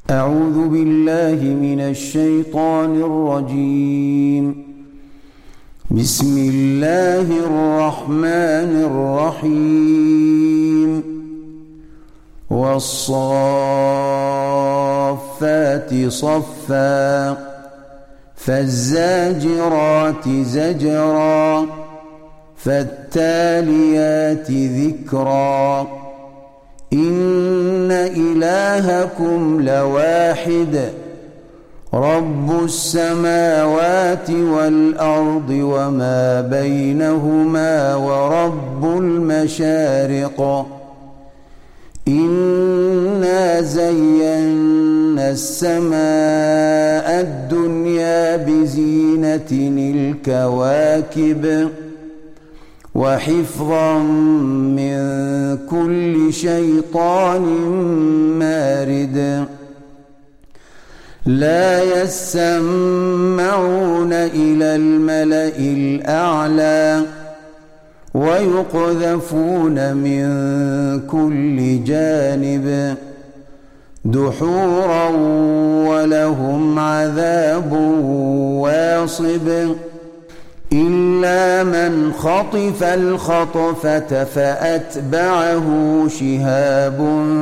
أعوذ بالله من الشيطان الرجيم. بسم الله الرحمن الرحيم. والصافات صفا فالزاجرات زجرا فالتاليات ذكرا إن إلهكم لواحد رب السماوات والأرض وما بينهما ورب المشارق إنا زينا السماء الدنيا بزينة الكواكب وحفظا من كل شيطان مارد لا يسمعون إلى الملأ الأعلى ويقذفون من كل جانب دحورا ولهم عذاب واصب إلا من خطف الخطفة فأتبعه شهاب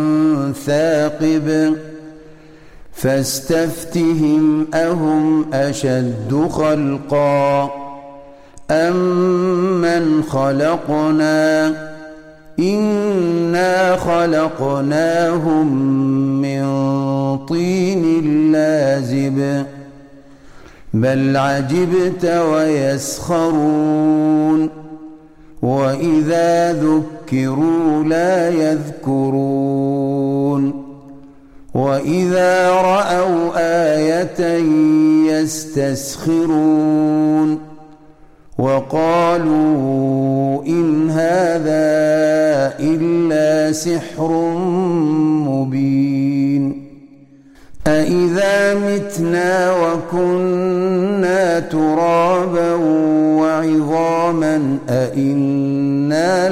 ثاقب فاستفتهم أهم أشد خلقا أمن خلقنا إنا خلقناهم من طين لازب بل عجبت ويسخرون وإذا ذكروا لا يذكرون وإذا رأوا آية يستسخرون وقالوا إن هذا إلا سحر مبين أإذا متنا وكنا ترابا وعظاما أإنا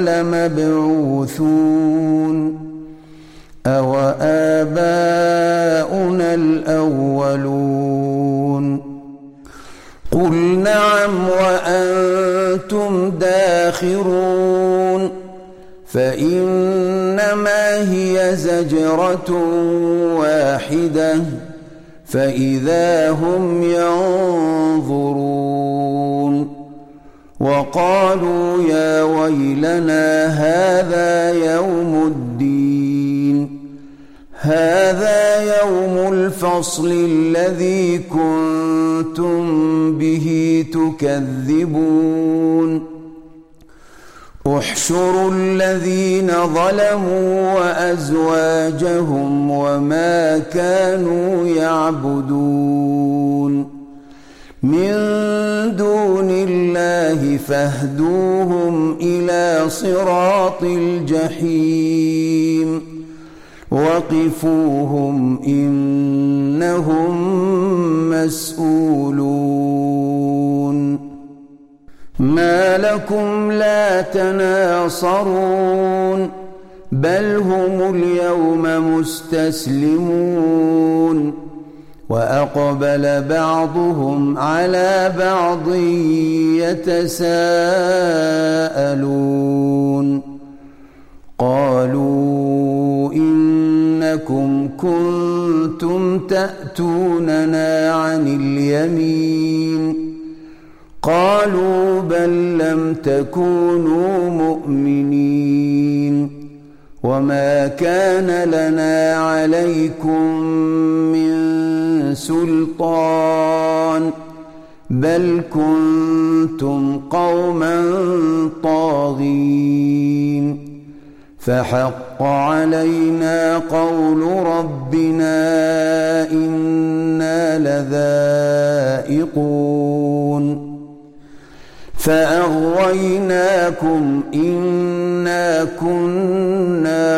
لمبعوثون أو آباؤنا الأولون قل نعم وأنتم داخرون فإنما هي زجرة واحدة فإذا هم ينظرون وقالوا يا ويلنا هذا يوم الدين هذا يوم الفصل الذي كنتم به تكذبون احشروا الذين ظلموا وأزواجهم وما كانوا يعبدون من دون الله فاهدوهم إلى صراط الجحيم وقفوهم إنهم مسؤولون ما لكم لا تناصرون بل هم اليوم مستسلمون وأقبل بعضهم على بعض يتساءلون قالوا إنكم كنتم تأتوننا عن اليمين قالوا بل لم تكونوا مؤمنين وما كان لنا عليكم من سلطان بل كنتم قوما طاغين فحق علينا قول ربنا إنا لذائقون فأغويناكم إنا كنا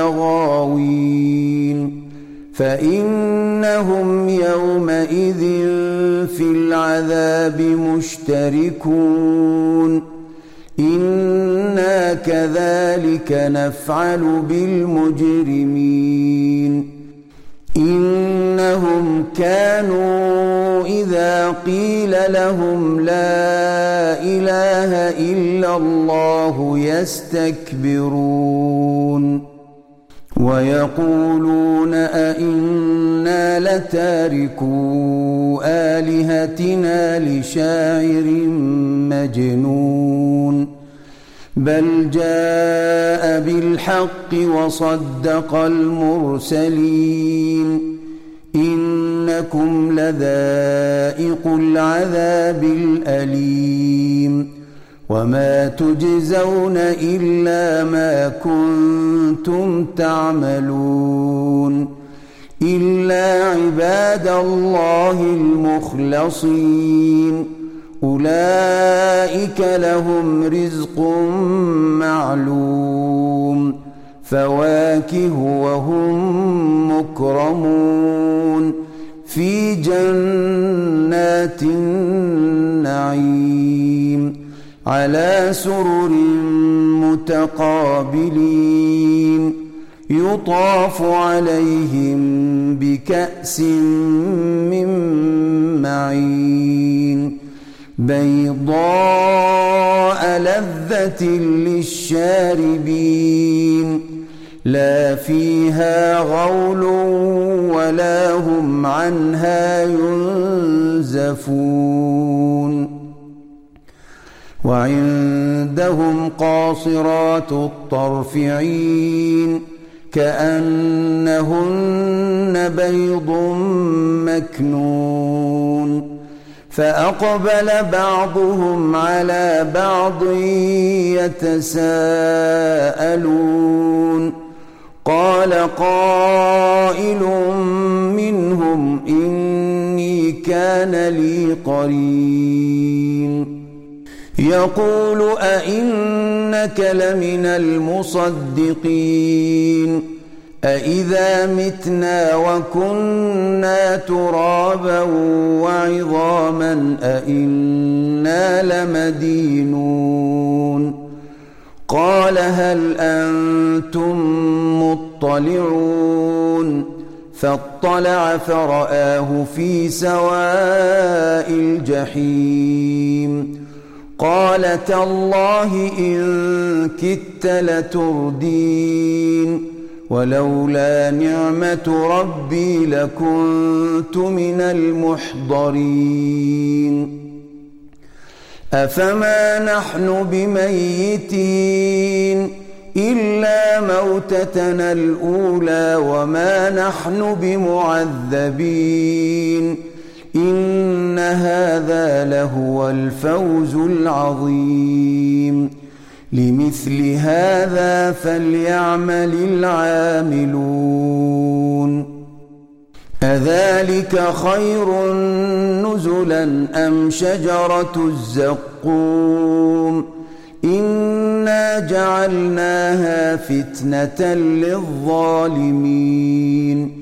غاوين فإنهم يومئذ في العذاب مشتركون إنا كذلك نفعل بالمجرمين إنهم كانوا إذا قيل لهم لا إله إلا الله يستكبرون ويقولون أئنا لتاركو آلهتنا لشاعر مجنون بل جاء بالحق وصدق المرسلين إنكم لذائق العذاب الأليم وما تجزون إلا ما كنتم تعملون إلا عباد الله المخلصين أولئك لهم رزق معلوم فواكه وهم مكرمون في جنات النعيم على سرر متقابلين يطاف عليهم بكأس من معين بيضاء لذة للشاربين لا فيها غول ولا هم عنها ينزفون وعندهم قاصرات الطرف عين كأنهن بيض مكنون فأقبل بعضهم على بعض يتساءلون قال قائل منهم إني كان لي قرين يقول أئنك لمن المصدقين أإذا متنا وكنا ترابا وعظاما أئنا لمدينون قال هل أنتم مطلعون فاطلع فرآه في سواء الجحيم قال تالله إن كدت لتردين ولولا نعمة ربي لكنت من المحضرين أفما نحن بميتين إلا موتتنا الأولى وما نحن بمعذبين إن هذا لهو الفوز العظيم لمثل هذا فليعمل العاملون أذلك خير نزلا أم شجرة الزقوم إنا جعلناها فتنة للظالمين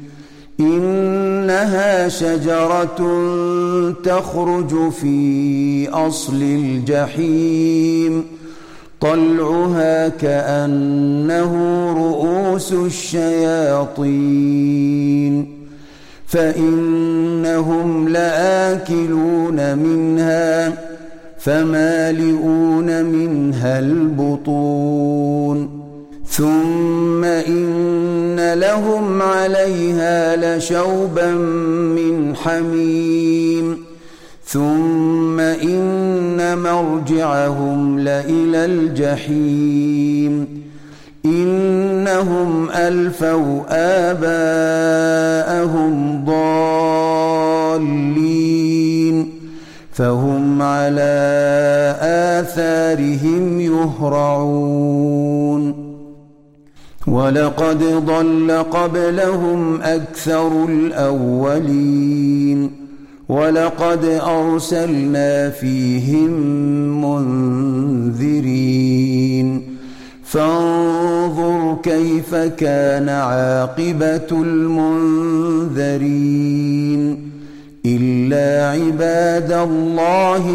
إنها شجرة تخرج في أصل الجحيم طلعها كأنه رؤوس الشياطين فإنهم لآكلون منها فمالئون منها البطون ثم إن لهم عليها لشوبا من حميم ثم إن مرجعهم لإلى الجحيم إنهم ألفوا آباءهم ضالين فهم على آثارهم يهرعون ولقد ضل قبلهم أكثر الأولين ولقد أرسلنا فيهم منذرين فانظر كيف كان عاقبة المنذرين إلا عباد الله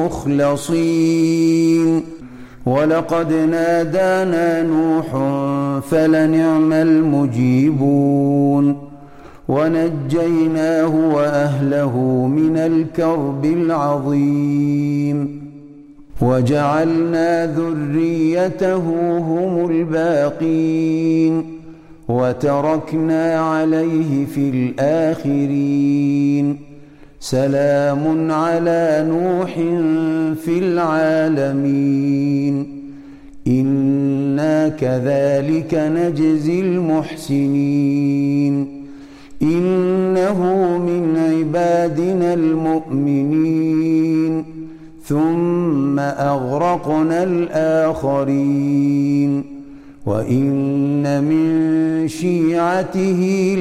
المخلصين ولقد نادانا نوح فلنعم المجيبون ونجيناه وأهله من الكرب العظيم وجعلنا ذريته هم الباقين وتركنا عليه في الآخرين سلام على نوح في العالمين إنا كذلك نجزي المحسنين إنه من عبادنا المؤمنين ثم أغرقنا الآخرين وإن من شيعته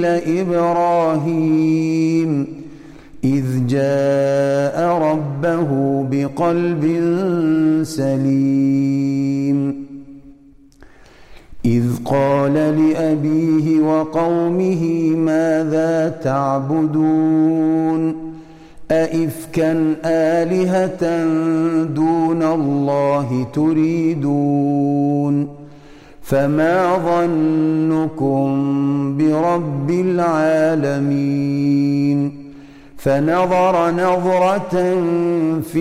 لإبراهيم إذ جاء ربه بقلب سليم إذ قال لأبيه وقومه ماذا تعبدون أئفكا آلهة دون الله تريدون فما ظنكم برب العالمين فنظر نظرة في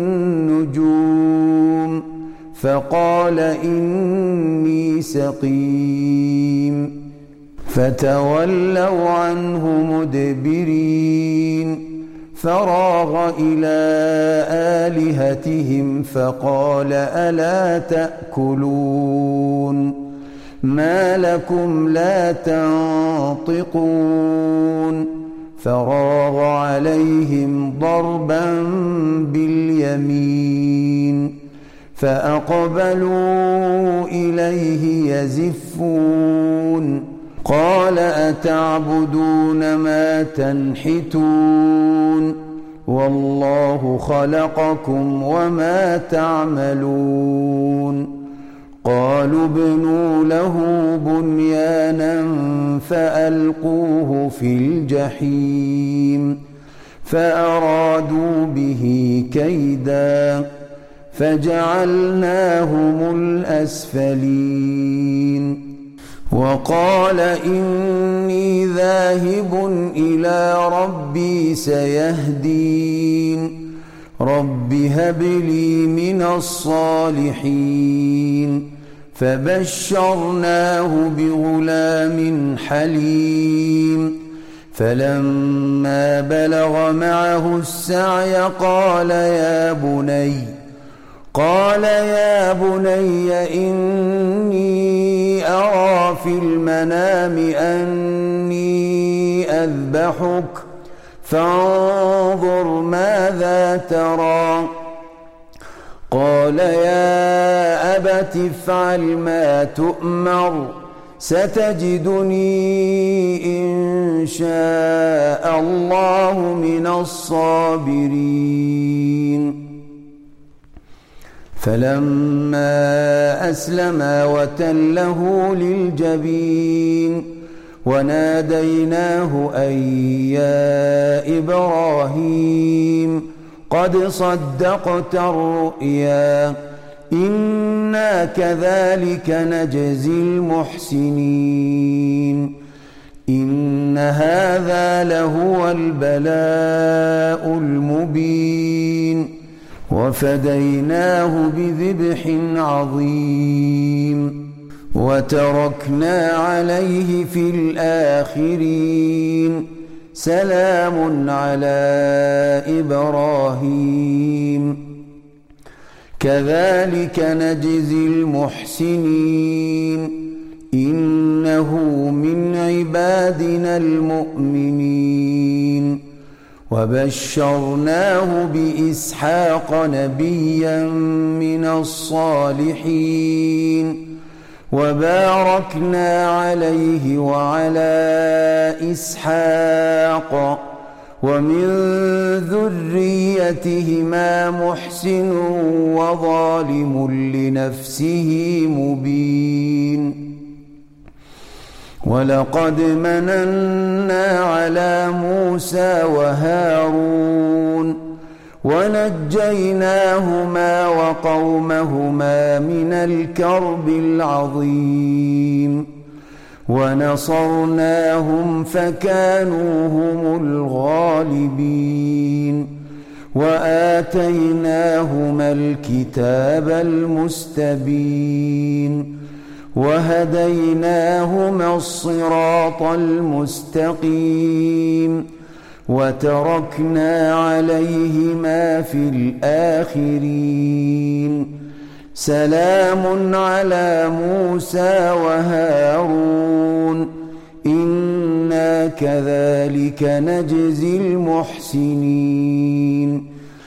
النجوم فقال إني سقيم فتولوا عنه مدبرين فراغ إلى آلهتهم فقال ألا تأكلون ما لكم لا تنطقون فراغ عليهم ضربا باليمين فأقبلوا إليه يزفون قال أتعبدون ما تنحتون والله خلقكم وما تعملون قالوا ابنوا له بنيانا فألقوه في الجحيم فأرادوا به كيدا فجعلناهم الأسفلين وقال إني ذاهب إلى ربي سيهدين رب هب لي من الصالحين فبشرناه بغلام حليم فلما بلغ معه السعي قال يا بني إني أرى في المنام أني أذبحك فانظر ماذا ترى قال يا أبت افعل ما تؤمر ستجدني إن شاء الله من الصابرين فلما أسلما وتله للجبين وناديناه أن يا إبراهيم قد صدقت الرؤيا إنا كذلك نجزي المحسنين إن هذا لهو البلاء المبين وفديناه بذبح عظيم وتركنا عليه في الآخرين سلام على إبراهيم كذلك نجزي المحسنين إنه من عبادنا المؤمنين وبشرناه بإسحاق نبيا من الصالحين وباركنا عليه وعلى إسحاق ومن ذريتهما محسن وظالم لنفسه مبين ولقد مننا على موسى وهارون ونجيناهما وقومهما من الكرب العظيم ونصرناهم فكانوا هم الغالبين وآتيناهما الكتاب المستبين وهديناهما الصراط المستقيم وتركنا عليهما في الآخرين سلام على موسى وهارون إنا كذلك نجزي المحسنين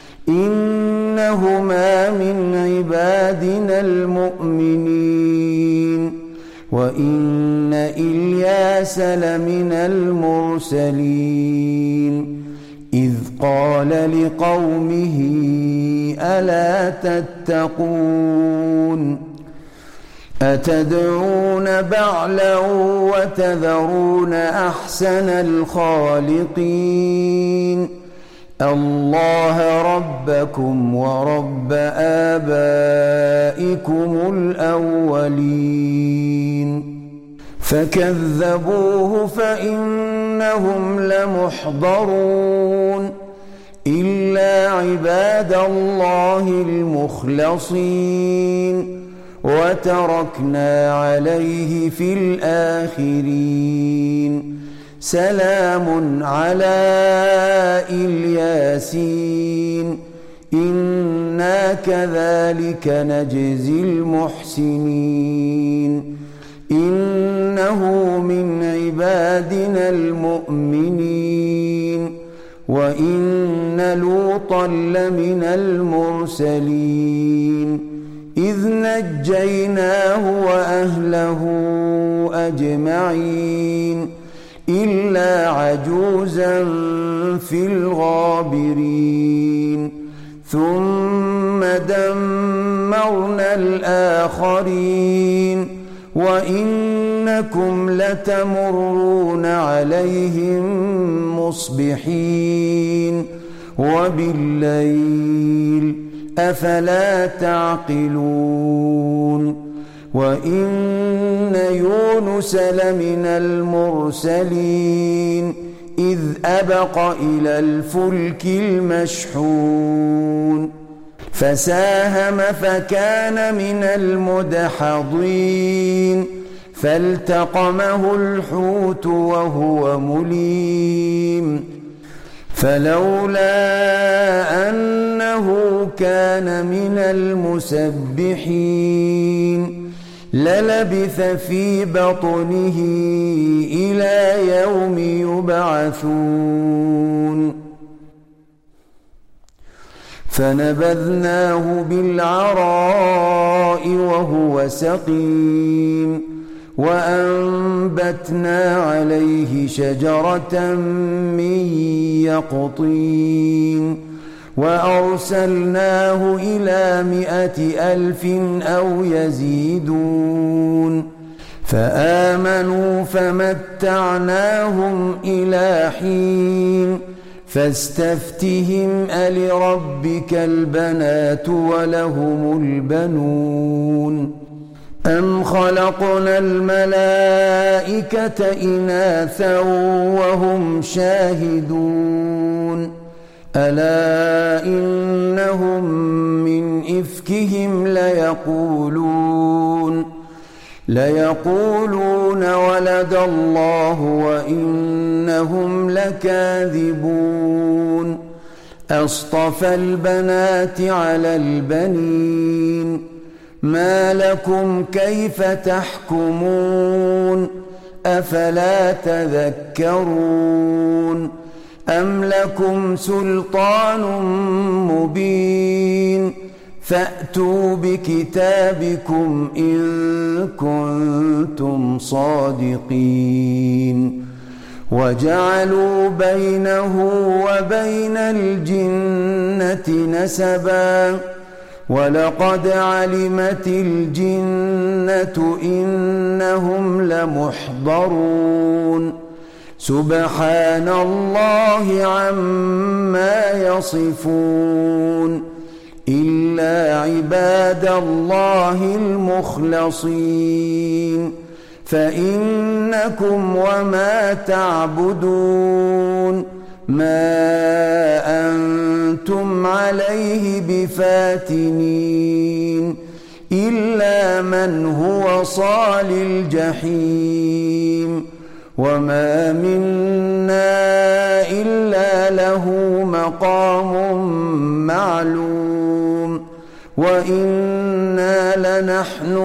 إنهما من عبادنا المؤمنين وإن إلياس لمن المرسلين إذ قال لقومه ألا تتقون أتدعون بعلا وتذرون أحسن الخالقين الله ربكم ورب آبائكم الأولين فكذبوه فإنهم لمحضرون إلا عباد الله المخلصين وتركنا عليه في الآخرين سلام على الياسين إنا كذلك نجزي المحسنين إنه من عبادنا المؤمنين وإن لوطا لمن المرسلين إذ نجيناه وأهله أجمعين إلا عجوزا في الغابرين ثم دمرنا الآخرين وإنكم لتمرون عليهم مصبحين وبالليل أفلا تعقلون وإن يونس لمن المرسلين إذ أبق إلى الفلك المشحون فساهم فكان من المدحضين فالتقمه الحوت وهو مليم فلولا أنه كان من المسبحين للبث في بطنه إلى يوم يبعثون فنبذناه بالعراء وهو سقيم وأنبتنا عليه شجرة من يقطين وأرسلناه إلى 100,000 أو يزيدون فآمنوا فمتعناهم إلى حين فاستفتهم ألربك البنات ولهم البنون أم خلقنا الملائكة إناثا وهم شاهدون ألا إنهم من إفكهم ليقولون ولد الله وإنهم لكاذبون أصطفى البنات على البنين ما لكم كيف تحكمون أفلا تذكرون أم لكم سلطان مبين فأتوا بكتابكم إن كنتم صادقين وجعلوا بينه وبين الجنة نسبا ولقد علمت الجنة إنهم لمحضرون سبحان الله عما يصفون إلا عباد الله المخلصين فإنكم وما تعبدون ما أنتم عليه بفاتنين إلا من هو صال الجحيم وما منا إلا له مقام معلوم وإنا لنحن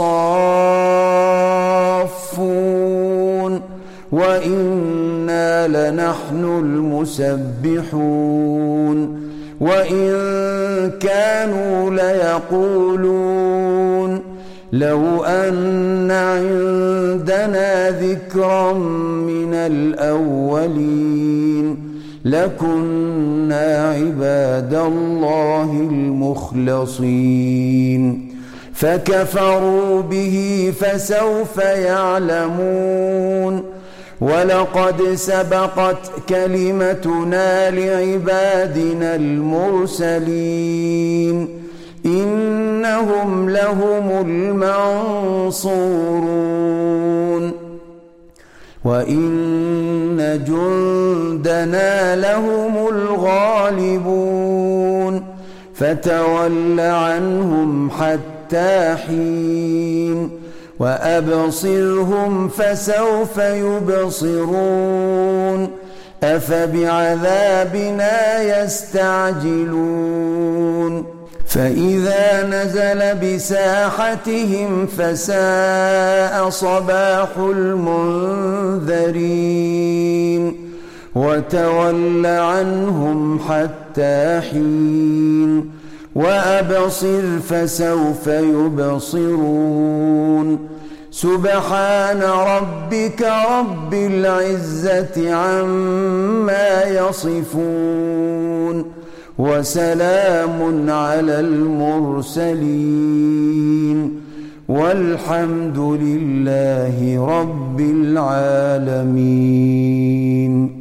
الصافون وإنا لنحن المسبحون وإن كانوا ليقولون لو أن عندنا ذكرا من الأولين لكنا عباد الله المخلصين فكفروا به فسوف يعلمون ولقد سبقت كلمتنا لعبادنا المرسلين إنهم لهم المنصورون وإن جندنا لهم الغالبون فتول عنهم حتى حين وأبصرهم فسوف يبصرون أفبعذابنا يستعجلون فإذا نزل بساحتهم فساء صباح المنذرين وتول عنهم حتى حين وأبصر فسوف يبصرون سبحان ربك رب العزة عما يصفون وسلام على المرسلين والحمد لله رب العالمين.